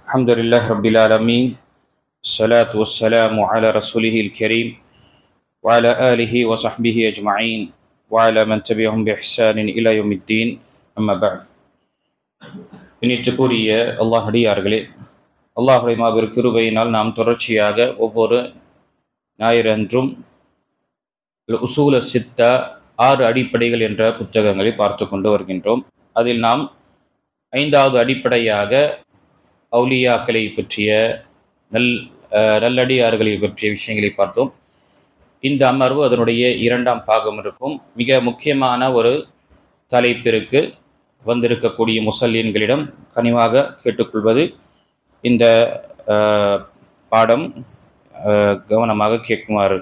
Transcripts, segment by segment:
الحمد لله رب العالمين. الصلاة والسلام على رسوله الكريم وعلى آله وصحبه أجمعين وعلى من تبعهم بإحسان إلى يوم الدين. أما بعد. இனிற்றுக்குரிய அல்லாஹ் அடியார்களே, அல்லாஹுடைய மாபெரும் கிருபையினால் நாம் தொடர்ச்சியாக ஒவ்வொரு ஞாயிறன்றும் உசூல சித்தா 6 அடிப்படைகள் என்ற புத்தகங்களை பார்த்து கொண்டு வருகின்றோம். அதில் நாம் 5வது அடிப்படையாக அவுலியாக்களை பற்றிய நல்லடியார்களை பற்றிய விஷயங்களை பார்த்தோம். இந்த அமர்வு அதனுடைய 2ஆம் பாகம் இருக்கும். மிக முக்கியமான ஒரு தலைப்பிற்கு வந்திருக்கக்கூடிய முசல்லீன்களிடம் கனிவாக கேட்டுக்கொள்வது, இந்த பாடம் கவனமாக கேட்குமாறு.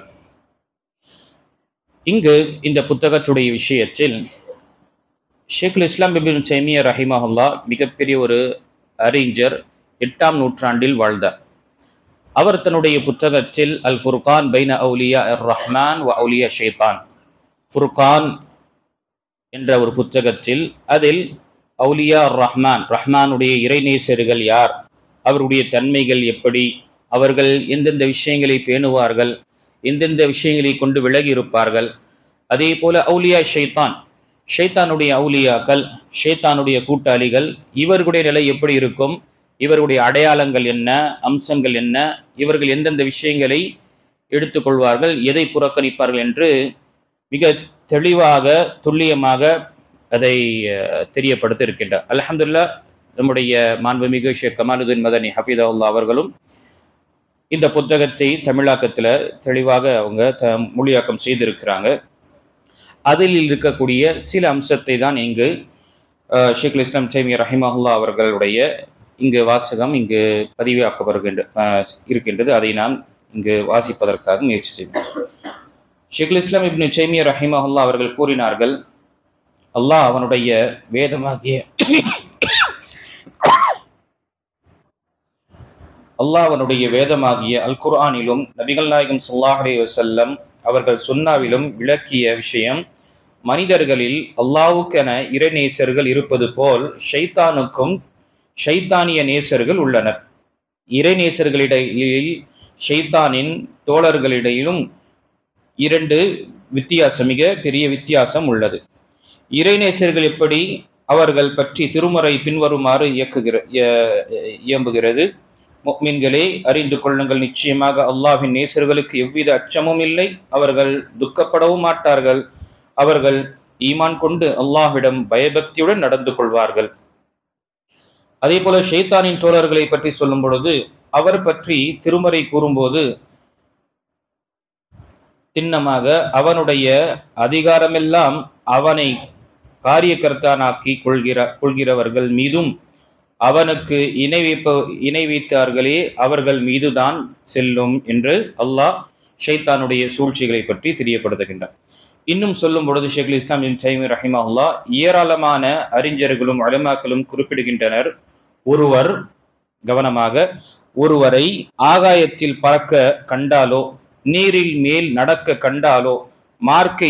இங்கு இந்த புத்தகத்துடைய விஷயத்தில் ஷேகுல் இஸ்லாம் இப்னு தைமிய்யா ரஹிமஹுல்லாஹ் மிகப்பெரிய ஒரு அறிஞர், 8ஆம் நூற்றாண்டில் வாழ்ந்தார். அவர் தன்னுடைய புத்தகத்தில் அல் ஃபுர்கான் பைன அவுலியா அர் ரஹ்மான் வ அவுலியா ஷைத்தான், ஃபுர்கான் என்ற ஒரு புத்தகத்தில் அதில் அவுலியா அர் ரஹ்மான், ரஹ்மானுடைய இறைநேசர்கள் யார், அவருடைய தன்மைகள் எப்படி, அவர்கள் எந்தெந்த விஷயங்களை பேணுவார்கள், எந்தெந்த விஷயங்களை கொண்டு விலகி இருப்பார்கள், அதே போல அவுலியா ஷைத்தான், ஷைத்தானுடைய அவுலியாக்கள், ஷைத்தானுடைய கூட்டாளிகள், இவர்களுடைய நிலை எப்படி இருக்கும், இவருடைய அடையாளங்கள் என்ன, அம்சங்கள் என்ன, இவர்கள் எந்தெந்த விஷயங்களை எடுத்துக்கொள்வார்கள், எதை புறக்கணிப்பார்கள் என்று மிக தெளிவாக துல்லியமாக அதை தெரியப்படுத்த இருக்கின்றார். அல்ஹம்துலில்லாஹ், நம்முடைய மாண்புமிகு ஷேக் கமாலுதீன் மதனி ஹஃபிதஹுல்லாஹ் அவர்களும் இந்த புத்தகத்தை தமிழாக்கத்தில் தெளிவாக அவங்க மொழியாக்கம் செய்திருக்கிறாங்க. அதில் இருக்கக்கூடிய சில அம்சத்தை தான் இங்கு ஷேகுல் இஸ்லாம் தைமிய்யா ரஹிமஹுல்லாஹ் அவர்களுடைய இங்கு வாசகம் இங்கு இருக்கின்றது. அதை நாம் இங்கு வாசிப்பதற்காக முயற்சி செய்வோம். ஷேகுல் இஸ்லாம் இப்னு தைமிய்யா ரஹிமஹுல்லாஹ் அவர்கள் கூறினார்கள், அல்லாஹ் அவனுடைய வேதமாகிய அல் குர்ஆனிலும் நபிகள் நாயகம் ஸல்லல்லாஹு அலைஹி வஸல்லம் அவர்கள் சுன்னாவிலும் விளக்கிய விஷயம், மனிதர்களில் அல்லாஹ்வுக்கென இறைநேசர்கள் இருப்பது போல் ஷைத்தானுக்கும் ஷைத்தானிய நேசர்கள் உள்ளனர். இறைநேசர்களிடையில் ஷைத்தானின் தோழர்களிடையிலும் 2 வித்தியாசம், மிக பெரிய வித்தியாசம் உள்ளது. இறைநேசர்கள் எப்படி, அவர்கள் பற்றி திருமறை பின்வருமாறு இயம்புகிறது: முஃமின்களே, அறிந்து கொள்ளுங்கள், நிச்சயமாக அல்லாஹ்வின் நேசர்களுக்கு எவ்வித அச்சமும் இல்லை, அவர்கள் துக்கப்படவும் மாட்டார்கள், அவர்கள் ஈமான் கொண்டு அல்லாஹ்விடம் பயபக்தியுடன் நடந்து கொள்வார்கள். அதே போல ஷைத்தானின் தோழர்களை பற்றி சொல்லும் பொழுது, அவர் பற்றி திருமறை கூறும்போது, திண்ணமாக அவனுடைய அதிகாரமெல்லாம் அவனை காரியகர்த்தானாக்கி கொள்கிறவர்கள் மீதும், அவனுக்கு இணை வைத்தார்களே அவர்கள் மீதுதான் செல்லும் என்று அல்லாஹ் ஷைத்தானுடைய சூழ்ச்சிகளை பற்றி தெரியப்படுத்துகின்றார். இன்னும் சொல்லும் பொழுது ஷேகுல் இஸ்லாம் இப்னு தைமிய்யா ரஹிமஹுல்லாஹ் ஏராளமான அறிஞர்களும் உலமாக்களும் குறிப்பிடுகின்றனர், ஒருவரை ஆகாயத்தில் பறக்க கண்டாலோ, நீரில் மேல் நடக்க கண்டாலோ, மார்க்க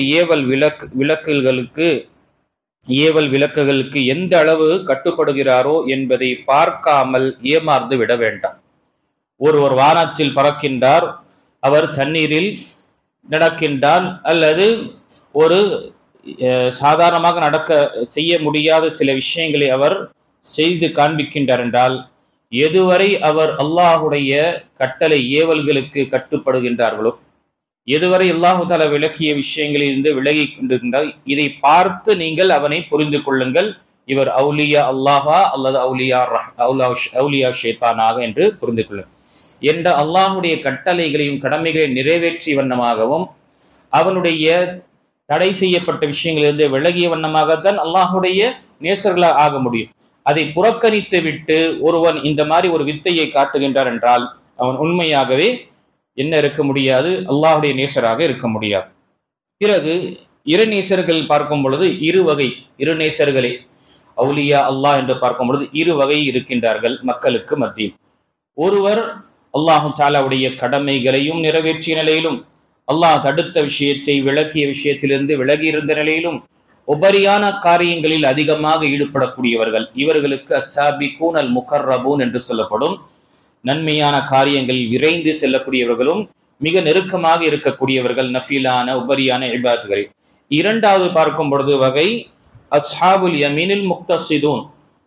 ஏவல் விளக்குகளுக்கு எந்த அளவு கட்டுப்படுகிறாரோ என்பதை பார்க்காமல் ஏமாந்து விட வேண்டாம். ஒருவர் வானத்தில் பறக்கின்றார், அவர் தண்ணீரில் நடக்கின்றார், அல்லது ஒரு சாதாரணமாக செய்ய முடியாத சில விஷயங்களை அவர் செய்து காண்பிக்கின்றார் என்றால், எதுவரை அவர் அல்லாஹுடைய கட்டளை ஏவல்களுக்கு கட்டுப்படுகின்றார்களோ, எதுவரை அல்லாஹு தஆலா விளக்கிய விஷயங்களில் இருந்து விலகி கொண்டிருந்தால், இதை பார்த்து நீங்கள் அவனை புரிந்து கொள்ளுங்கள், இவர் அவுலியா அல்லாஹா அல்லது அவுலியா ஷைத்தானாக என்று புரிந்து கொள்ளுங்கள் என்ற அல்லாஹுடைய கட்டளைகளையும் கடமைகளையும் நிறைவேற்றிய வண்ணமாகவும், அவனுடைய தடை செய்யப்பட்ட விஷயங்களிலிருந்து விலகிய வண்ணமாகத்தான் அல்லாஹுடைய நேசர்களாக ஆக முடியும். அதை புறக்கணித்து விட்டு ஒருவன் இந்த மாதிரி ஒரு வித்தையை காட்டுகின்றார் என்றால், அவன் உண்மையாகவே என்ன இருக்க முடியாது, அல்லாஹுடைய நேசராக இருக்க முடியாது. பிறகு இறைநேசர்கள் பார்க்கும் பொழுது 2 வகை இறைநேசர்களே, அவுலியா அல்லாஹ் என்று பார்க்கும் பொழுது 2 வகை இருக்கின்றார்கள் மக்களுக்கு மத்தியில். ஒருவர் அல்லாஹு தஆலாவுடைய கடமைகளையும் நிறைவேற்றிய நிலையிலும், அல்லாஹ் தடுத்த விஷயத்தை விளக்கிய விஷயத்திலிருந்து விலகி இருந்த நிலையிலும், உபரியான காரியங்களில் அதிகமாக ஈடுபடக்கூடியவர்கள், இவர்களுக்கு அஸ்ஸாபிகூன் அல் முகர்ரபூன் என்று சொல்லப்படும். நன்மையான காரியங்களில் விரைந்து செல்லக்கூடியவர்களும் மிக நெருக்கமாக இருக்கக்கூடியவர்கள் நஃபீலான உபரியான இபாதத்துகளில். இரண்டாவது பார்க்கும் பொழுது வகை அஸ்ஹாபுல் யமீனில் முக்தஸிதூன்,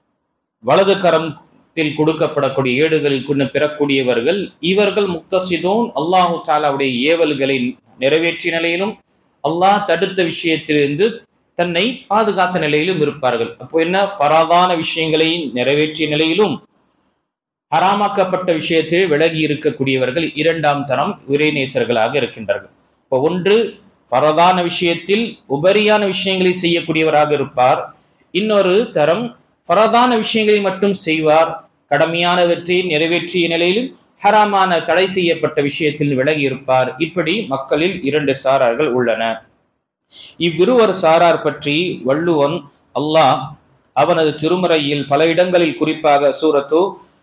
வலது கரத்தில் கொடுக்கப்படக்கூடிய ஏடுகளில் பெறக்கூடியவர்கள். இவர்கள் முக்தஸிதூன், அல்லாஹு தஆலாவுடைய ஏவல்களை நிறைவேற்றிய நிலையிலும் அல்லாஹ் தடுத்த விஷயத்திலிருந்து தன்னை பாதுகாத்த நிலையிலும் இருப்பார்கள். அப்போ என்ன, ஃபராதான விஷயங்களை நிறைவேற்றிய நிலையிலும் ஹராமாக்கப்பட்ட விஷயத்தில் விலகி இருக்கக்கூடியவர்கள் இரண்டாம் தரம் இறைநேசர்களாக இருக்கின்றார்கள். இப்போ ஒன்று ஃபரதான விஷயத்தில் உபரியான விஷயங்களை செய்யக்கூடியவராக இருப்பார். இன்னொரு தரம் ஃபரதான விஷயங்களை மட்டும் செய்வார், கடமையானவற்றை நிறைவேற்றிய நிலையிலும் ஹராமான தடை செய்யப்பட்ட விஷயத்தில் விலகி இருப்பார். இப்படி மக்களில் இரண்டு சாரார்கள் உள்ளன. இவ்விருவர் சாரார் பற்றி வள்ளுவன் அல்லாஹ் அவனது திருமறையில் பல இடங்களில், குறிப்பாக சூரத்து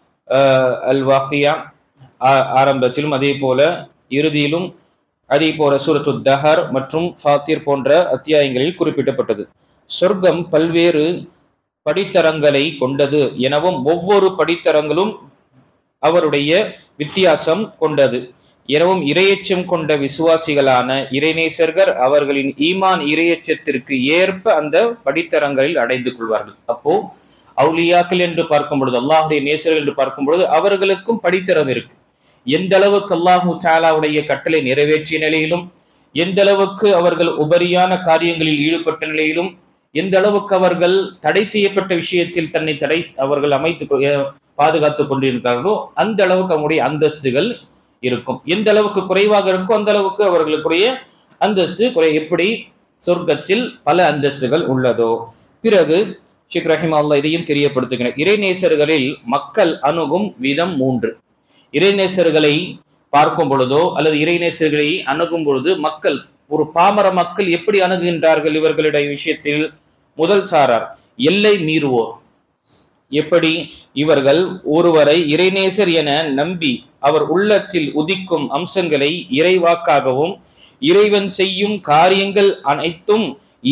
அல் வாக்கியா ஆரம்பத்திலும் அதே போல இறுதியிலும், அதே போல சூரத்து தஹர் மற்றும் ஃபாத்திர் போன்ற அத்தியாயங்களில் குறிப்பிடப்பட்டது. சொர்க்கம் பல்வேறு படித்தரங்களை கொண்டது எனவும் ஒவ்வொரு படித்தரங்களும் அவருடைய வித்தியாசம் கொண்டது எனவும் இறையச்சம் கொண்ட விசுவாசிகளான இறைநேசர்கள் அவர்களின் ஈமான் இறையச்சத்திற்கு ஏற்ப அந்த படித்தரங்களில் அடைந்து கொள்வார்கள். அப்போ அவுலியாக்கள் என்று பார்க்கும் பொழுது, அல்லாஹுடைய நேசர்கள் என்று பார்க்கும் பொழுது அவர்களுக்கும் படித்தரம் இருக்கு. எந்த அளவுக்கு அல்லாஹு தஆலாவுடைய கட்டளை நிறைவேற்றிய நிலையிலும், எந்த அளவுக்கு அவர்கள் உபரியான காரியங்களில் ஈடுபட்ட நிலையிலும், எந்த அளவுக்கு அவர்கள் தடை செய்யப்பட்ட விஷயத்தில் தன்னை அவர்கள் அமைத்து பாதுகாத்துக் கொண்டிருக்கிறார்களோ அந்த அளவுக்கு அவங்களுடைய அந்தஸ்துகள் இருக்கும். எந்த அளவுக்கு குறைவாக இருக்கோ அந்த அளவுக்கு அவர்களுக்குரிய அந்தஸ்து எப்படி சொர்க்கத்தில் பல அந்தஸ்துகள் உள்ளதோ. பிறகு ஷேக் ரஹிமஹுல்லாஹ் இதையும் தெரியப்படுத்துகிறார். இறைநேசர்களில் மக்கள் அணுகும் விதம் 3. இறைநேசர்களை பார்க்கும் பொழுதோ அல்லது இறைநேசர்களை அணுகும் பொழுது மக்கள், ஒரு பாமர மக்கள் எப்படி அணுகுகின்றார்கள் இவர்களுடைய விஷயத்தில்? முதல் சாரார் எல்லை மீறுவோர். எப்படி இவர்கள் ஒருவரை இறைநேசர் என நம்பி அவர் உள்ளத்தில் உதிக்கும் அம்சங்களை இறைவாக்காகவும் இறைவன் செய்யும் காரியங்கள் அனைத்தும்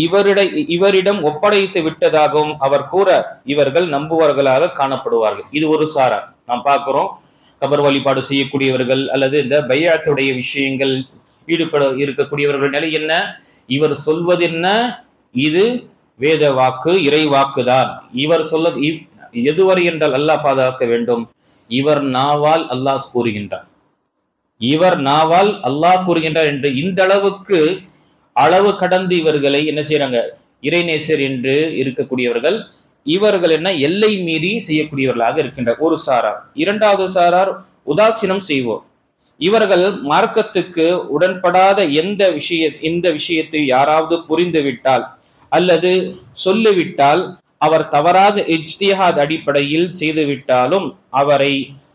இவரிடம் ஒப்படைத்து விட்டதாகவும் அவர் கூற இவர்கள் நம்புவர்களாக காணப்படுவார்கள். இது ஒரு சாரார். நாம் பார்க்கிறோம், கபர் வழிபாடு செய்யக்கூடியவர்கள் அல்லது இந்த பைஅத்துடைய விஷயங்கள் ஈடுபட இருக்கக்கூடியவர்கள் நிலை என்ன? இவர் சொல்வது என்ன? இது வேத வாக்கு, இறை வாக்குதான். இவர் சொல்வது எதுவரை என்றால் அல்லாஹ் பாதுகாக்க வேண்டும். இவர் நாவால் அல்லாஹ் கூறுகின்றார், இவர் நாவால் அல்லாஹ் கூறுகின்றார் என்று இந்த அளவுக்கு அளவு கடந்து இவர்களை என்ன செய்யறாங்க? இறைநேசர் என்று இருக்கக்கூடியவர்கள் இவர்கள் என்ன எல்லை மீறி செய்யக்கூடியவர்களாக இருக்கின்றார் ஒரு சாரார். இரண்டாவது சாரார் உதாசீனம் செய்வோர். இவர்கள் மார்க்கத்துக்கு உடன்படாத இந்த விஷயத்தை யாராவது புரிந்துவிட்டால் அல்லது சொல்லிவிட்டால், அவர் தவறாக இஜ்திஹாத் அடிப்படையில் செய்துவிட்டாலும் அவரை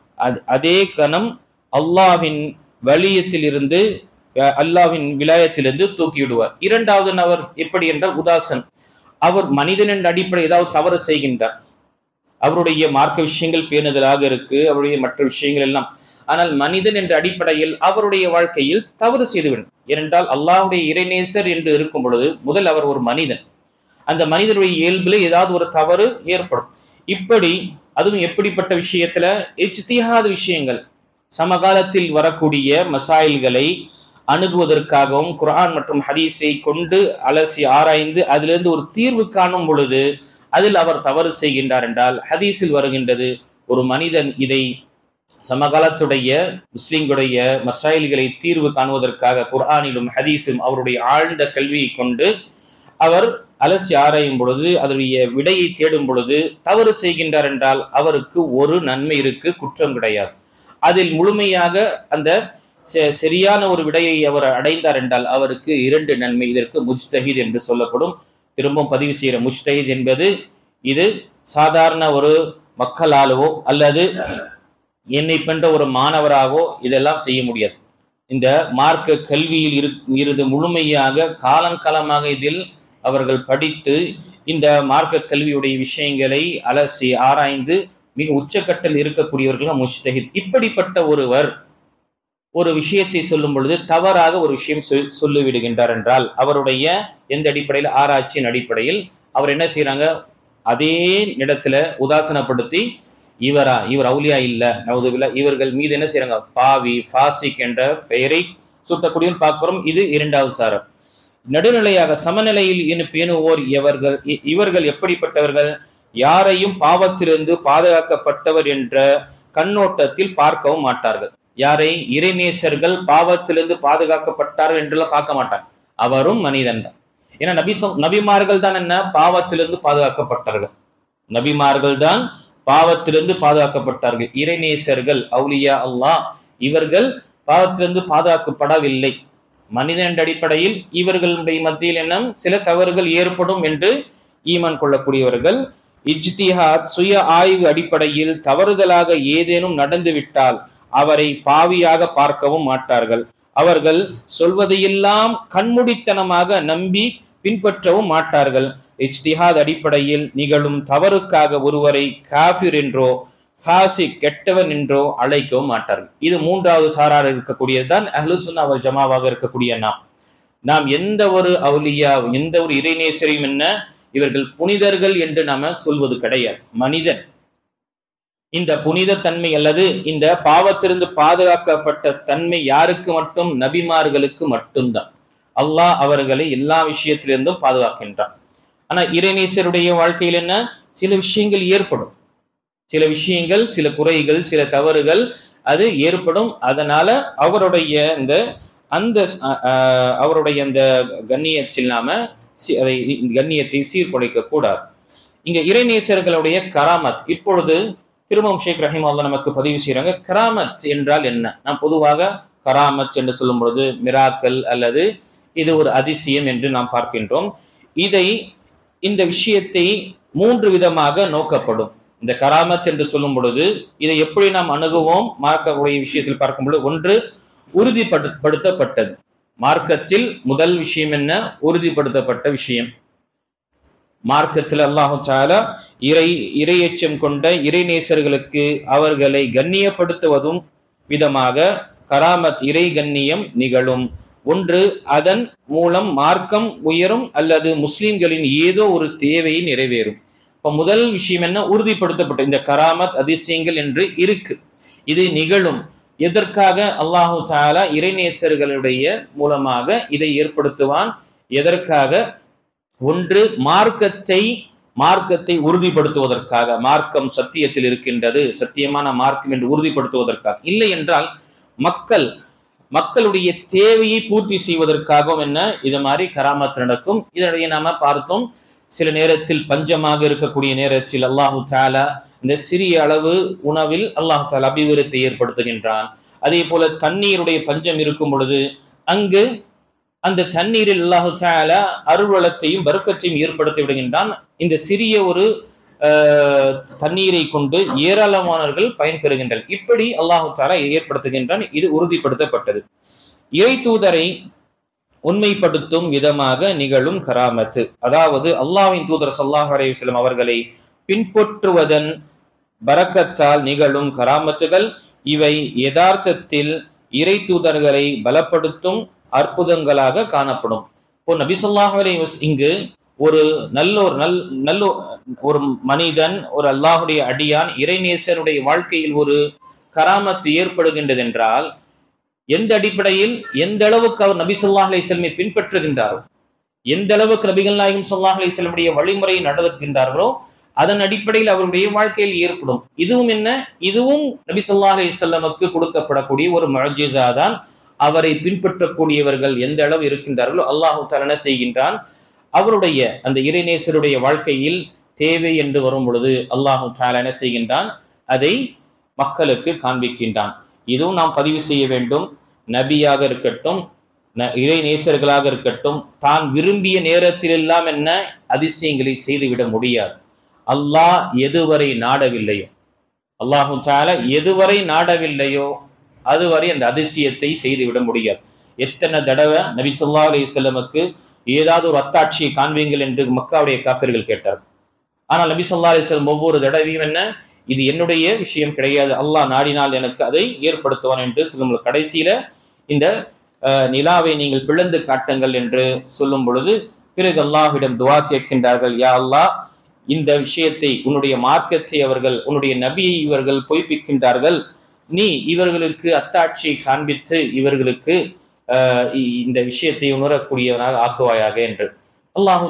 அதே கணம் அல்லாஹ்வின் வலியத்திலிருந்து, அல்லாஹ்வின் விலாயத்திலிருந்து தூக்கிவிடுவார். இரண்டாவது நபர் எப்படி என்றால் உதாசன். அவர் மனிதன் என்ற அடிப்படை ஏதாவது தவறு செய்கின்றார், அவருடைய மார்க்க விஷயங்கள் பேணுதலாக இருக்கு, அவருடைய மற்ற விஷயங்கள் எல்லாம், ஆனால் மனிதன் என்ற அடிப்படையில் அவருடைய வாழ்க்கையில் தவறு செய்துவிடும். ஏனென்றால் அல்லாஹ்வுடைய இறைநேசர் என்று இருக்கும் பொழுது முதல் அவர் ஒரு மனிதன், அந்த மனிதனுடைய இயல்பில் ஏதாவது ஒரு தவறு ஏற்படும். இப்படி அதுவும் எப்படிப்பட்ட விஷயத்துல? இஜ்திஹாத் விஷயங்கள், சமகாலத்தில் வரக்கூடிய மசாயில்களை அணுகுவதற்காகவும் குர்ஆன் மற்றும் ஹதீஸை கொண்டு அலசி ஆராய்ந்து அதிலிருந்து ஒரு தீர்வு காணும் பொழுது அதில் அவர் தவறு செய்கின்றார் என்றால் ஹதீஸில் வருகின்றது, ஒரு மனிதன் இதை சமகாலத்துடைய முஸ்லிம்களுடைய மசாயில்களை தீர்வு காணுவதற்காக குர்ஆனிலும் ஹதீஸும் அவருடைய ஆழ்ந்த கல்வியை கொண்டு அவர் அலசி ஆராயும் பொழுது அதனுடைய விடையை தேடும் பொழுது தவறு செய்கின்றார் என்றால் அவருக்கு ஒரு நன்மை இருக்கு, குற்றம் கிடையாது. அதில் முழுமையாக அந்த சரியான ஒரு விடையை அவர் அடைந்தார் என்றால் அவருக்கு 2 நன்மை. இதற்கு முஜ்தஹித் என்று சொல்லப்படும். திரும்பவும் பதிவு செய்கிற முஜ்தஹித் என்பது இது சாதாரண ஒரு மக்களாலவோ அல்லது என்னை போன்ற ஒரு மாணவராகவோ இதெல்லாம் செய்ய முடியாது. இந்த மார்க்க கல்வியில் இருந்து முழுமையாக காலங்காலமாக இதில் அவர்கள் படித்து இந்த மார்க்க கல்வியுடைய விஷயங்களை அலசி ஆராய்ந்து மிக உச்சக்கட்டில் இருக்கக்கூடியவர்கள் முஜ்தஹித். இப்படிப்பட்ட ஒருவர் ஒரு விஷயத்தை சொல்லும் பொழுது தவறாக ஒரு விஷயம் சொல்லிவிடுகின்றார் என்றால் அவருடைய எந்த அடிப்படையில், ஆராய்ச்சியின் அடிப்படையில் அவர் என்ன செய்யறாங்க, அதே இடத்துல உதாசனப்படுத்தி இவர் அவுலியா இல்ல நவுதுபில்லா, இவர்கள் மீது என்ன செய்யறாங்க, பாவி ஃபாசிக் என்ற பெயரை சூட்டக்கூடியவன் பார்க்கிறோம். இது இரண்டாவது சாரம். நடுநிலையாக சமநிலையில் பேணுவோர் இவர்கள் எப்படிப்பட்டவர்கள், யாரையும் பாவத்திலிருந்து பாதுகாக்கப்பட்டவர் என்ற கண்ணோட்டத்தில் பார்க்கவும் மாட்டார்கள். யாரை, இறைநேசர்கள் பாவத்திலிருந்து பாதுகாக்கப்பட்டார்கள் என்றெல்லாம் பார்க்க மாட்டாங்க. அவரும் மனிதன் தான். ஏன்னா நபிமார்கள் தான் என்ன, பாவத்திலிருந்து பாதுகாக்கப்பட்டார்கள். நபிமார்கள் தான் பாவத்திலிருந்து பாதுகாக்கப்பட்டார்கள். இறைநேசர்கள் அவுலியா அல்லாஹ் இவர்கள் பாவத்திலிருந்து பாதுகாக்கப்படவில்லை. மனிதன் அடிப்படையில் இவர்களுடைய மத்தியில் என்ன சில தவறுகள் ஏற்படும் என்று ஈமான் கொள்ளக்கூடியவர்கள். இஜ்திஹாத் சுய ஆய்வு அடிப்படையில் தவறுதலாக ஏதேனும் நடந்துவிட்டால் அவரை பாவியாக பார்க்கவும் மாட்டார்கள். அவர்கள் சொல்வதையெல்லாம் கண்மூடித்தனமாக நம்பி பின்பற்றவும் மாட்டார்கள். இஜ்திஹாத் அடிப்படையில் நிகழும் தவறுக்காக ஒருவரை காஃபிர் என்றோ ஃபாசிக் கெட்டவன் என்றோ அழைக்கவும் மாட்டார்கள். இது மூன்றாவது சாரார் இருக்கக்கூடியதுதான் அஹ்லுஸ் சுன்னா வல் ஜமாவாக இருக்கக்கூடிய நாம் எந்த ஒரு அவுலியா, எந்த ஒரு இறைநேசரையும் என்ன இவர்கள் புனிதர்கள் என்று நாம சொல்வது கிடையாது. மனிதன் இந்த புனித தன்மை அல்லது இந்த பாவத்திலிருந்து பாதுகாக்கப்பட்ட தன்மை யாருக்கு மட்டும், நபிமார்களுக்கு மட்டும்தான். அல்லாஹ் அவர்களை எல்லா விஷயத்திலிருந்தும் பாதுகாக்கின்றான். ஆனா இறைநேசருடைய வாழ்க்கையில் என்ன, சில விஷயங்கள் ஏற்படும், சில விஷயங்கள், சில குறைகள், சில தவறுகள் அது ஏற்படும். அதனால அவருடைய அந்த கண்ணியத்தில் நாம அதை கண்ணியத்தை சீர்குலைக்க கூடாது. இங்க இறைநேசர்களுடைய கராமத் இப்பொழுது திருமம் ஷேக் ரஹிமஹுல்லாஹ் நமக்கு பதிவு செய்யறாங்க. கராமத் என்றால் என்ன? நாம் பொதுவாக கராமத் என்று சொல்லும் பொழுது மிராக்கல் அல்லது இது ஒரு அதிசயம் என்று நாம் பார்க்கின்றோம். இந்த விஷயத்தை மூன்று விதமாக நோக்கப்படும். இந்த கராமத் என்று சொல்லும் பொழுது இதை எப்படி நாம் அணுகுவோம் மார்க்கக்கூடிய விஷயத்தில் பார்க்கும் பொழுது, ஒன்று உறுதிப்படுத்தப்பட்டது. மார்க்கத்தில் முதல் விஷயம் என்ன, உறுதிப்படுத்தப்பட்ட விஷயம். மார்க்கத்தில் அல்லாஹு தஆலா இறையச்சம் கொண்ட இறைநேசர்களுக்கு அவர்களை கண்ணியப்படுத்துவதும் விதமாக கராமத் இறை கண்ணியம் நிகழும். ஒன்று அதன் மூலம் மார்க்கம் உயரும் அல்லது முஸ்லிம்களின் ஏதோ ஒரு தேவையை நிறைவேறும். இப்ப முதல் விஷயம் என்ன, உறுதிப்படுத்தப்பட்ட இந்த கராமத் அதிசயங்கள் என்று இருக்கு, இது நிகழும். எதற்காக அல்லாஹு தஆலா இறைநேசர்களுடைய மூலமாக இதை ஏற்படுத்துவான்? எதற்காக? ஒன்று மார்க்கத்தை உறுதிப்படுத்துவதற்காக, மார்க்கம் சத்தியத்தில் இருக்கின்றது, சத்தியமான மார்க்கம் என்று உறுதிப்படுத்துவதற்காக. இல்லை என்றால் மக்களுடைய தேவையை பூர்த்தி செய்வதற்காகவும் என்ன இது மாதிரி கராமத் நடக்கும். இதனுடைய நாம பார்த்தோம், சில நேரத்தில் பஞ்சமாக இருக்கக்கூடிய நேரத்தில் அல்லாஹு தஆலா இந்த சிறிய அளவு உணவில் அல்லாஹு தஆலா அபிவிருத்தி ஏற்படுத்துகின்றான். அதே போல தண்ணீருடைய பஞ்சம் இருக்கும் பொழுது அங்கு அந்த தண்ணீரில் அல்லாஹு தஆலா அருள்வளத்தையும் பரக்கத்தையும் ஏற்படுத்தி விடுகின்றான். இந்த சிறிய ஒரு தண்ணீரை கொண்டு ஏராளமானவர்கள் பயன்பெறுகின்றனர். இப்படி அல்லாஹு தஆலா ஏற்படுத்துகின்றான். இது உறுதிப்படுத்தப்பட்டது. இறை தூதரை உண்மைப்படுத்தும் விதமாக நிகழும் கராமத்து, அதாவது அல்லாஹ்வின் தூதர் ஸல்லல்லாஹு அலைஹி வஸல்லம் அவர்களை பின்பற்றுவதன் பரக்கத்தால் நிகழும் கராமத்துகள் இவை யதார்த்தத்தில் இறை தூதர்களை பலப்படுத்தும் அற்புதங்களாக காணப்படும். இப்போ நபி ஸல்லல்லாஹு அலைஹி வஸல்லம் இங்கு ஒரு நல்ல ஒரு மனிதன், ஒரு அல்லாஹுடைய அடியான், இறைநேசருடைய வாழ்க்கையில் ஒரு கராமத்து ஏற்படுகின்றது என்றால் எந்த அடிப்படையில், எந்த அளவுக்கு அவர் நபி ஸல்லல்லாஹு அலைஹி வஸல்லம் பின்பற்றுகின்றாரோ, எந்த அளவுக்கு நபிகள் நாயகம் ஸல்லல்லாஹு அலைஹி வஸல்லம் வழிமுறையை நடக்கின்றார்களோ அதன் அடிப்படையில் அவருடைய வாழ்க்கையில் ஏற்படும். இதுவும் என்ன, இதுவும் நபி ஸல்லல்லாஹு அலைஹி வஸல்லமுக்கு கொடுக்கப்படக்கூடிய ஒரு முஅஜிஸா தான். அவரை பின்பற்றக்கூடியவர்கள் எந்த அளவு இருக்கின்றார்களோ அல்லாஹு தஆலா என்ன செய்கின்றான், அவருடைய அந்த இறைநேசருடைய வாழ்க்கையில் தேவை என்று வரும் பொழுது அல்லாஹு தஆலா என்ன செய்கின்றான், அதை மக்களுக்கு காண்பிக்கின்றான். இதுவும் நாம் பதிவு செய்ய வேண்டும். நபியாக இருக்கட்டும், இறைநேசர்களாக இருக்கட்டும், தான் விரும்பிய நேரத்தில் எல்லாம் என்ன அதிசயங்களை செய்துவிட முடியாது. அல்லாஹ் எதுவரை நாடவில்லையோ, அல்லாஹு தஆலா எதுவரை நாடவில்லையோ அதுவரை அந்த அதிசயத்தை செய்துவிட முடியாது. எத்தனை தடவை நபி ஸல்லல்லாஹு அலைஹி வஸல்லமுக்கு ஏதாவது ஒரு அத்தாட்சியை காண்பீங்கள் என்று மக்காவுடைய காஃபிர்கள் கேட்டார். ஆனால் நபி ஸல்லல்லாஹு அலைஹி வஸல்லம் ஒவ்வொரு தடவையும் என்ன, இது என்னுடைய விஷயம் கிடையாது, அல்லாஹ் நாடினால் எனக்கு அதை ஏற்படுத்துவான் என்று சொல்லும். கடைசியில இந்த நிலாவை நீங்கள் பிளந்து காட்டுங்கள் என்று சொல்லும் பொழுது பிறகு அல்லாஹ்விடம் துஆ கேட்கின்றார்கள், யா அல்லாஹ், இந்த விஷயத்தை, உன்னுடைய மார்க்கத்தை அவர்கள், உன்னுடைய நபியை இவர்கள் பொய்ப்பிக்கின்றார்கள், நீ இவர்களுக்கு அத்தாட்சியை காண்பித்து இவர்களுக்கு இந்த விஷயத்தை உணரக்கூடியவனாக ஆக்குவாயாக என்று. அல்லாஹு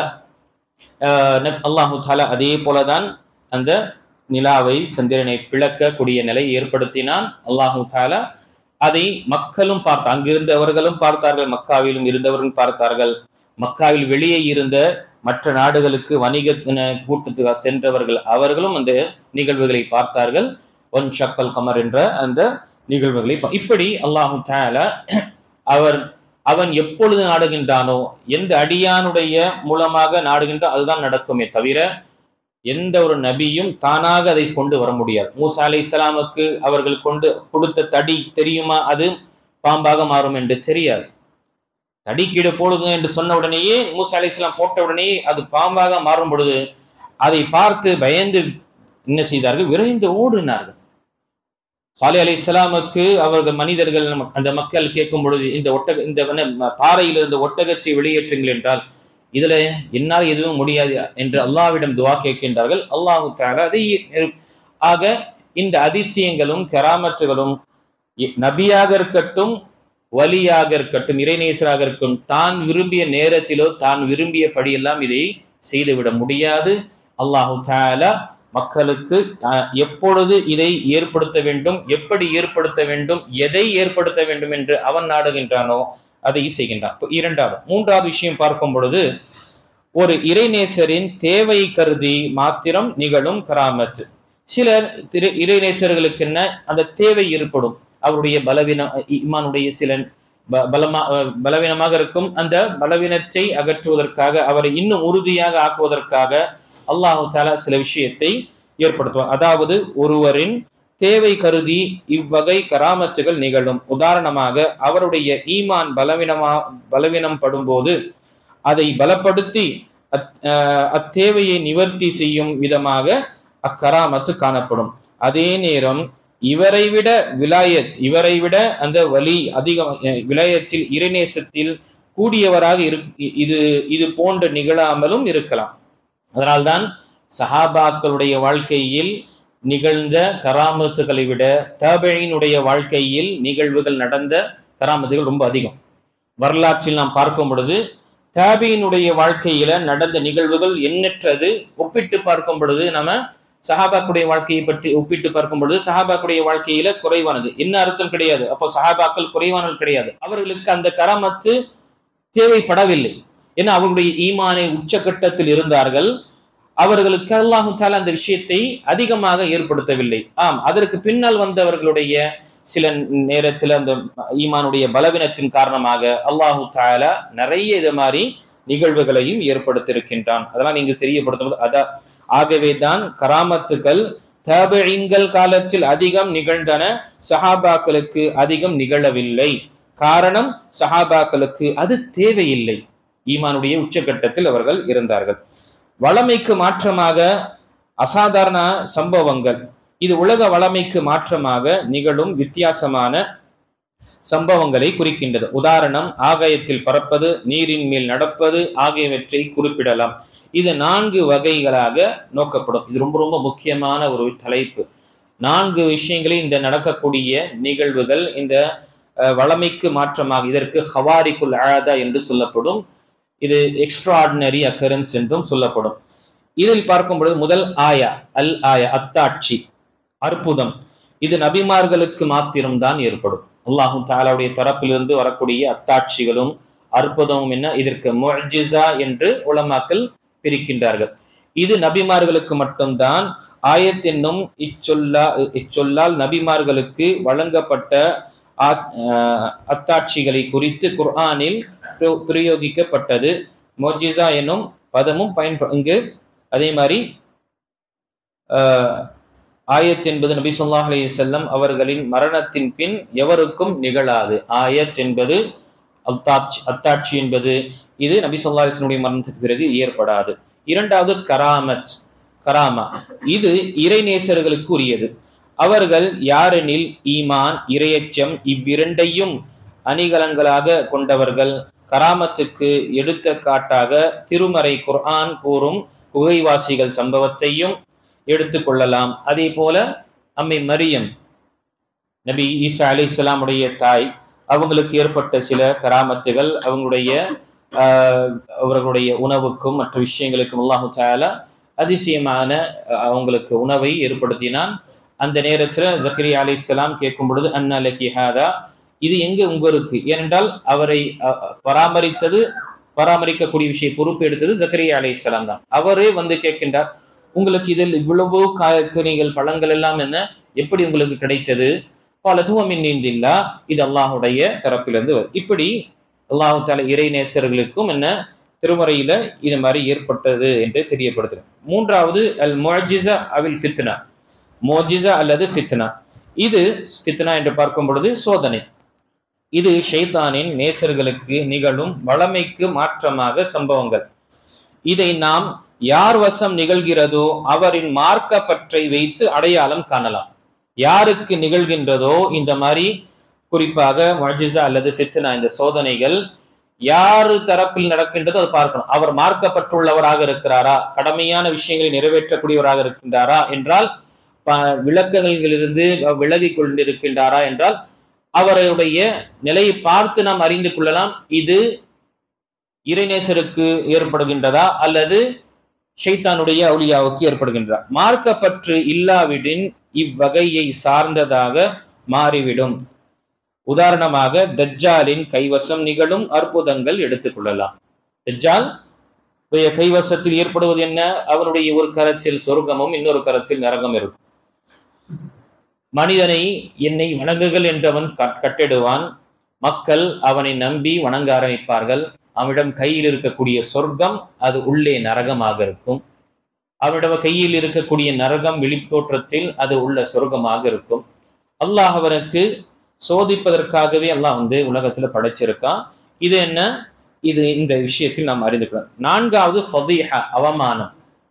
தஆலா அதே போலதான் அந்த நிலாவை சந்திரனை பிளக்கக்கூடிய நிலை ஏற்படுத்தினான். அல்லாஹு தஆலா அதை மக்களும் பார்த்தார், அங்கிருந்தவர்களும் பார்த்தார்கள், மக்காவிலும் இருந்தவர்களும் பார்த்தார்கள். மக்காவில் வெளியே இருந்த மற்ற நாடுகளுக்கு வணிக கூட்டத்துக்கு சென்றவர்கள் அவர்களும் அந்த நிகழ்வுகளை பார்த்தார்கள். ஒன் ஷக்கல் கமர் என்ற அந்த நிகழ்வுகளை இப்படி அல்லாஹு தஆலா அவன் எப்பொழுது நாடுகின்றானோ, எந்த அடியானுடைய மூலமாக நாடுகின்றோ அதுதான் நடக்குமே தவிர எந்த ஒரு நபியும் தானாக அதை கொண்டு வர முடியாது. மூசா அலைஹிஸ்ஸலாமுக்கு அவர்கள் கொடுத்த தடி தெரியுமா? அது பாம்பாக மாறும் என்று தெரியாது. தடி கீழே போடுங்க என்று சொன்ன உடனேயே, மூசா அலைஹிஸ்ஸலாம் போட்ட உடனேயே அது பாம்பாக மாறும் பொழுது அதை பார்த்து பயந்து என்ன செய்தார்கள்? விரைந்து ஓடினார்கள். சாலிஹ் அலைஹிஸ்ஸலாமுக்கு அவர்கள் மனிதர்கள், அந்த மக்கள் கேட்கும் பொழுது இந்த பாறையில் இருந்த ஒட்டகத்தை வெளியேற்றுங்கள் என்றால், இதுல என்னால் எதுவும் முடியாது என்று அல்லாஹ்விடம் துஆ கேட்கின்றார்கள். அல்லாஹு தஆலா அதை ஆக இந்த அதிசயங்களும் கராமத்துகளும் நபியாக இருக்கட்டும், வலியாக இருக்கட்டும், இறைநேசராக இருக்கட்டும், தான் விரும்பிய நேரத்திலோ தான் விரும்பியபடியெல்லாம் இதை செய்துவிட முடியாது. அல்லாஹு தஆலா மக்களுக்கு எப்பொழுது இதை ஏற்படுத்த வேண்டும், எப்படி ஏற்படுத்த வேண்டும், எதை ஏற்படுத்த வேண்டும் என்று அவன் நாடுகின்றானோ அதை செய்கின்றான். மூன்றாவது விஷயம் பார்க்கும் பொழுது, ஒரு இறைநேசரின் தேவை கருதி மாத்திரம் நிகழும் கராமத். சிலர் இறைநேசர்களுக்கு என்ன அந்த தேவை ஏற்படும், அவருடைய ஈமானுடைய சில பலவீனமாக இருக்கும், அந்த பலவீனத்தை அகற்றுவதற்காக, அவரை இன்னும் உறுதியாக ஆக்குவதற்காக அல்லாஹு தஆலா சில விஷயத்தை ஏற்படுத்துவார். அதாவது ஒருவரின் தேவை கருதி இவ்வகை கராமத்துகள் நிகழும். உதாரணமாக, அவருடைய ஈமான் பலவீனம் படும்போது அதை பலப்படுத்தி அத்தேவையை நிவர்த்தி செய்யும் விதமாக அக்கராமத்து காணப்படும். அதே நேரம் இவரை விட அந்த வலி அதிகம், விலாயத்தில் இறைநேசத்தில் கூடியவராக இது போன்ற நிகழாமலும் இருக்கலாம். அதனால்தான் சஹாபாக்களுடைய வாழ்க்கையில் நிகழ்ந்த கராமத்துகளை விட தாபிஈனுடைய வாழ்க்கையில் நிகழ்வுகள் நடந்த கராமத்துகள் ரொம்ப அதிகம். வரலாற்றில் நாம் பார்க்கும் பொழுது தாபிஈனுடைய வாழ்க்கையில நடந்த நிகழ்வுகள் எண்ணற்றது. ஒப்பிட்டு பார்க்கும் பொழுது நம்ம சஹாபாக்களுடைய வாழ்க்கையை பற்றி ஒப்பிட்டு பார்க்கும் பொழுது சஹாபாக்களுடைய வாழ்க்கையில குறைவானது. என்ன அர்த்தம் கிடையாது, அப்போ சஹாபாக்கள் குறைவானது கிடையாது, அவர்களுக்கு அந்த கராமத்து தேவைப்படவில்லை. ஏன்னா அவர்களுடைய ஈமானை உச்சகட்டத்தில் இருந்தார்கள். அவர்களுக்கு அல்லாஹு தஆலா அந்த விஷயத்தை அதிகமாக ஏற்படுத்தவில்லை. அதற்கு பின்னால் வந்தவர்களுடைய சில நேரத்தில் அந்த ஈமானுடைய பலவீனத்தின் காரணமாக அல்லாஹு தஆலா நிறைய இது மாதிரி நிகழ்வுகளையும் ஏற்படுத்தியிருக்கின்றான். அதெல்லாம் நீங்க தெரியப்படுத்தும். ஆகவே தான் கராமத்துகள் தாபிஈன்கள் காலத்தில் அதிகம் நிகழ்ந்தன, சஹாபாக்களுக்கு அதிகம் நிகழவில்லை. காரணம், சஹாபாக்களுக்கு அது தேவையில்லை, ஈமானுடைய உச்சகட்டத்தில் அவர்கள் இருந்தார்கள். வளமைக்கு மாற்றமாக அசாதாரண சம்பவங்கள், இது உலக வளமைக்கு மாற்றமாக நிகழும் வித்தியாசமான சம்பவங்களை குறிக்கின்றது. உதாரணம், ஆகாயத்தில் பறப்பது, நீரின் மேல் நடப்பது ஆகியவற்றை குறிப்பிடலாம். இது 4 வகைகளாக நோக்கப்படும். இது ரொம்ப ரொம்ப முக்கியமான ஒரு தலைப்பு. 4 விஷயங்களில் இந்த நடக்கக்கூடிய நிகழ்வுகள் இந்த வளமைக்கு மாற்றமாக, இதற்கு ஹவாரிக்குல் ஆதா என்று சொல்லப்படும். இது எக்ஸ்ட்ராஆர்டினரி அக்கரன்ஸ் என்றும் சொல்லப்படும். இதில் பார்க்கும் பொழுது முதல் ஆயா, அத்தாட்சி, அற்புதம். இது நபிமார்களுக்கு மாத்திரம்தான் ஏற்படும். அல்லாஹு தஆலாவுடைய தரப்பிலிருந்து வரக்கூடிய அத்தாட்சிகளும் அற்புதமும் என்ன, இதற்கு முஅ்ஜிஸா என்று உலமாக்கள் பிரிக்கின்றார்கள். இது நபிமார்களுக்கு மட்டும்தான். ஆயத் என்னும் இச்சொல்லால் நபிமார்களுக்கு வழங்கப்பட்ட அத்தாட்சிகளை குறித்து குர்ஆனில் பிரயோகிக்கப்பட்டது. முஅ்ஜிஸா என்னும் பதமும் இங்கு அதே மாதிரி ஆயத் என்பது நபி ஸல்லல்லாஹு அலைஹி வஸல்லம் அவர்களின் மரணத்தின் பின் எவருக்கும் நிகழாது. ஆயத் என்பது அத்தாட்சி என்பது இது நபி ஸல்லல்லாஹு அலைஹி வஸல்லம் மரணத்திற்கு பிறகு ஏற்படாது. இரண்டாவது கராமத். கராமா. இது இறைநேசர்களுக்கு உரியது. அவர்கள் யாரெனில் ஈமான், இறையச்சம் இவ்விரண்டையும் அணிகலன்களாக கொண்டவர்கள். கராமத்துக்கு எடுத்துக்காட்டாக திருமறை குர்ஆன் கூறும் குகைவாசிகள் சம்பவத்தையும் எடுத்துக் கொள்ளலாம். அதே போல அம்மை மரியம், நபி ஈசா அலைஹிஸ்ஸலாமுடைய தாய், அவங்களுக்கு ஏற்பட்ட சில கராமத்துகள், அவர்களுடைய உணவுக்கும் மற்ற விஷயங்களுக்கும் அல்லாஹு தஆலா அதிசயமான அவங்களுக்கு உணவை ஏற்படுத்தினான். அந்த நேரத்துல ஜக்கரியா அலைஹிஸ்ஸலாம் கேட்கும் பொழுது அன்னா லக்கி ஹாதா, இது எங்க உங்களுக்கு? ஏனென்றால் அவரை பராமரிக்கக்கூடிய விஷயம் பொறுப்பு எடுத்தது ஜக்கரியா அலைஹிஸ்ஸலாம் தான். அவரே வந்து கேட்கின்றார், உங்களுக்கு இதில் இவ்வளவு காய்கனிகள் பழங்கள் எல்லாம் என்ன எப்படி உங்களுக்கு கிடைத்தது? பலதுவமின்னில்லா, இது அல்லாஹுடைய தரப்பிலிருந்து. இப்படி அல்லாஹு தஆலா இறை நேசர்களுக்கும் என்ன திருமறையில இது மாதிரி ஏற்பட்டது என்று தெரியப்படுத்துகிறேன். மூன்றாவது அல் முஅஜிஸா அவில் ஃபித்னா, முஅஜிஸா அல்லது ஃபித்னா. இது ஃபித்னா என்று பார்க்கும் பொழுது சோதனை. இது ஷைத்தானின் நேசர்களுக்கு நிகழும் வளமைக்கு மாற்றமாக சம்பவங்கள். இதை நாம் யார் வசம் நிகழ்கிறதோ அவரின் மார்க்க பற்றை வைத்து அடையாளம் காணலாம். யாருக்கு நிகழ்கின்றதோ இந்த மாதிரி குறிப்பாக முஅஜிஸா அல்லது ஃபித்னா, இந்த சோதனைகள் யாரு தரப்பில் நடக்கின்றதோ அதை பார்க்கணும். அவர் மார்க்கப்பட்டுள்ளவராக இருக்கிறாரா, கடமையான விஷயங்களை நிறைவேற்றக்கூடியவராக இருக்கின்றாரா என்றால், விளக்கங்களிலிருந்து விலகி கொண்டிருக்கின்றாரா என்றால் அவருடைய நிலையை பார்த்து நாம் அறிந்து கொள்ளலாம். இது இறைநேசருக்கு ஏற்படுகின்றதா அல்லது ஷைத்தானுடைய அவுலியாவுக்கு ஏற்படுகின்றதா. மார்க்கப்பற்று இல்லாவிடின் இவ்வகையை சார்ந்ததாக மாறிவிடும். உதாரணமாக தஜ்ஜாலின் கைவசம் நிகழும் அற்புதங்கள் எடுத்துக்கொள்ளலாம். தஜ்ஜால் கைவசத்தில் ஏற்படுவது என்ன? அவனுடைய ஒரு கரத்தில் சொர்க்கமும் இன்னொரு கரத்தில் நரகம் இருக்கும். மனிதனை என்னை வணங்குகள் என்றவன் கட்டிடுவான். மக்கள் அவனை நம்பி வணங்க ஆரம்பிப்பார்கள். அவனிடம் கையில் இருக்கக்கூடிய சொர்க்கம் அது உள்ளே நரகமாக இருக்கும். அவனிடம் கையில் இருக்கக்கூடிய நரகம் விழித்தோற்றத்தில் அது உள்ள சொர்க்கமாக இருக்கும். அல்லாஹ் அவனுக்கு சோதிப்பதற்காகவே அல்லாஹ் வந்து உலகத்துல படைச்சிருக்கான். இது என்ன? இது இந்த விஷயத்தில் நாம் அறிந்துக்கலாம். நான்காவது ஃபதீஹா, அவமானம்.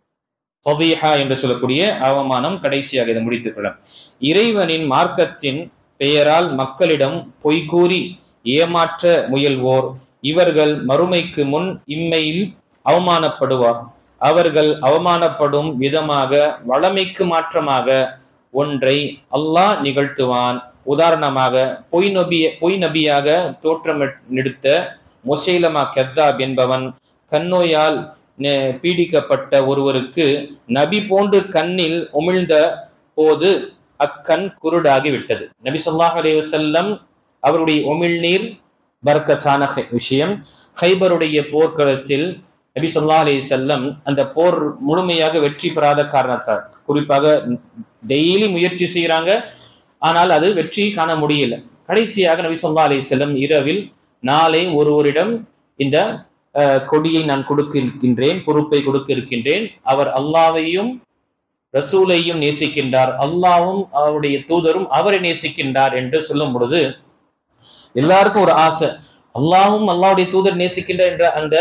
ஃபதீஹா என்று சொல்லக்கூடிய அவமானம். கடைசியாக இதை முடித்துக் கொள்ள, இறைவனின் மார்க்கத்தின் பெயரால் மக்களிடம் பொய்கூறி ஏமாற்ற முயல்வோர் இவர்கள் மறுமைக்கு முன் இம்மையில் அவமானப்படுவார். அவர்கள் அவமானப்படும் விதமாக வளமைக்கு மாற்றமாக ஒன்றை அல்லாஹ் நிகழ்த்துவான். உதாரணமாக பொய் நபியாக தோற்றமெடுத்த முசைலமா கத்தாப் என்பவன் கண்ணோயால் பீடிக்கப்பட்ட ஒருவருக்கு நபி போன்று கண்ணில் உமிழ்ந்த போது அக்கண் குருடாகி விட்டது. நபி ஸல்லல்லாஹு அலைஹி வஸல்லம் அவருடைய உமிழ்நீர் பர்க்கத்தான விஷயம். கைபருடைய போர்க்களத்தில் நபி ஸல்லல்லாஹு அலைஹி வஸல்லம் அந்த போர் முழுமையாக வெற்றி பெறாத காரணத்தால், குறிப்பாக டெய்லி முயற்சி செய்யறாங்க, ஆனால் அது வெற்றி காண முடியல. கடைசியாக நபி ஸல்லல்லாஹு அலைஹி வஸல்லம் இரவில், நாளை ஒருவரிடம் இந்த கொடியை நான் கொடுக்க இருக்கின்றேன், பொறுப்பை கொடுக்க இருக்கின்றேன், அவர் அல்லாஹ்வையும் ரசூலையும் நேசிக்கின்றார், அல்லாஹ்வும் அவருடைய தூதரும் அவரை நேசிக்கின்றார் என்று சொல்லும் பொழுது எல்லாருக்கும் ஒரு ஆசை, அல்லாஹ்வும் அல்லாஹ்வுடைய தூதர் நேசிக்கின்றார் என்ற அந்த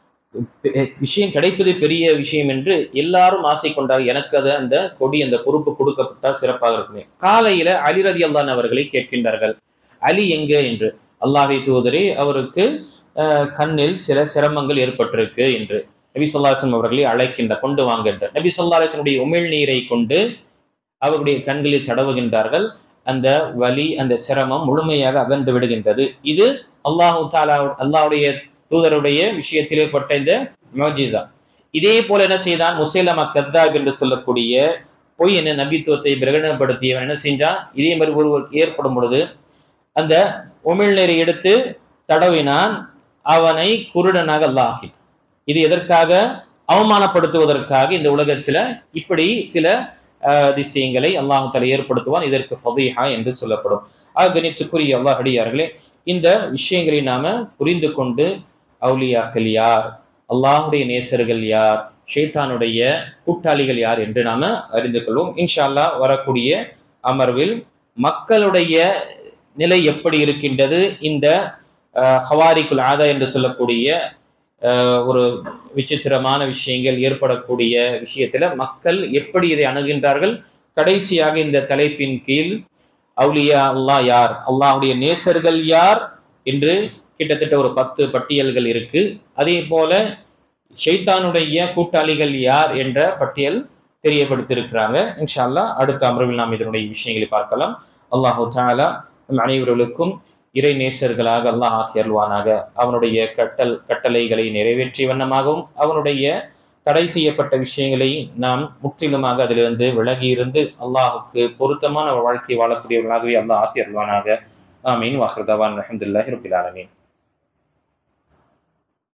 விஷயம் கிடைப்பது பெரிய விஷயம் என்று எல்லாரும் ஆசை கொண்டார். எனக்கு அது அந்த கொடி அந்த பொறுப்பு கொடுக்கப்பட்டால் சிறப்பாக இருக்குமே. காலையில அலி ரலியல்லாஹு அன்ஹு அவர்களை கேட்கின்றார்கள், அலி எங்க என்று. அல்லாஹ்வை தூதரே, அவருக்கு கண்ணில் சில சிரமங்கள் ஏற்பட்டிருக்கு என்று நபி ஸல்லல்லாஹு அலைஹி வஸல்லம் அவர்களை கொண்டு வாங்க என்று நபி ஸல்லல்லாஹு அலைஹி வஸல்லம் உமிழ் நீரை கொண்டு அவருடைய கண்களில் தடவுகின்றார்கள். அந்த வலி, அந்த சிரமம் முழுமையாக அகன்று விடுகின்றது. இது அல்லாஹு தஆலா அல்லாஹ்வுடைய தூதருடைய விஷயத்தில் ஏற்பட்ட இந்த முஅஜிஸா. இதே போல என்ன செய்தான்? முசைலமா கத்தாப் என்று சொல்லக்கூடிய பொய் என்ன நபித்துவத்தை பிரகடனப்படுத்தியவன் என்ன செஞ்சான்? இதே மாதிரி ஒருவர் ஏற்படும் பொழுது அந்த உமிழ்நீரை எடுத்து தடவினான், அவனை குருடனாக அல்லாஹ் ஆக்கி. இது எதற்காக? அவமானப்படுத்துவதற்காக. இந்த உலகத்துல இப்படி சில அதிசயங்களை அல்லாஹ் தஆலா ஏற்படுத்துவான். இதற்கு ஃபதீஹா என்று சொல்லப்படும். கணித்துக்குரிய அல்லாஹ் அடியார்களே, இந்த விஷயங்களை நாம புரிந்து கொண்டு அவுலியாக்கள் யார், அல்லாஹ்வுடைய நேசர்கள் யார், ஷைத்தானுடைய கூட்டாளிகள் யார் என்று நாம அறிந்து கொள்வோம். இன்ஷா அல்லாஹ் வரக்கூடிய அமர்வில் மக்களுடைய நிலை எப்படி இருக்கின்றது, இந்த ஹவாரிக்குல் ஆதா என்று சொல்லக்கூடிய ஒரு விசித்திரமான விஷயங்கள் ஏற்படக்கூடிய விஷயத்துல மக்கள் எப்படி இதை அணுகின்றார்கள். கடைசியாக இந்த தலைப்பின் கீழ் அவுலியா அல்லாஹ் யார், அல்லாஹுடைய நேசர்கள் யார் என்று கிட்டத்தட்ட ஒரு 10 பட்டியல்கள் இருக்கு. அதே போல ஷைத்தானுடைய கூட்டாளிகள் யார் என்ற பட்டியல் தெரியப்படுத்தியிருக்கிறாங்க. இன்ஷா அல்லாஹ் அடுத்த அமர்வில் நாம் இதனுடைய விஷயங்களை பார்க்கலாம். அல்லாஹு தஆலா நம் அனைவர்களுக்கும் இறை நேசர்களாக அல்லாஹ் ஆக்கி அருள்வானாக. அவனுடைய கட்டளைகளை நிறைவேற்றிய வண்ணமாகவும் அவனுடைய தடை செய்யப்பட்ட விஷயங்களை நாம் முற்றிலுமாக அதிலிருந்து விலகி இருந்து அல்லாஹுக்கு பொருத்தமான வாழ்க்கை வாழக்கூடியவர்களாகவே அல்லாஹ் ஆக்கி அருள்வானாக. ஆமீன். வாஹிர் தஅவானா அல்ஹம்துலில்லாஹி ரப்பில் ஆலமீன்.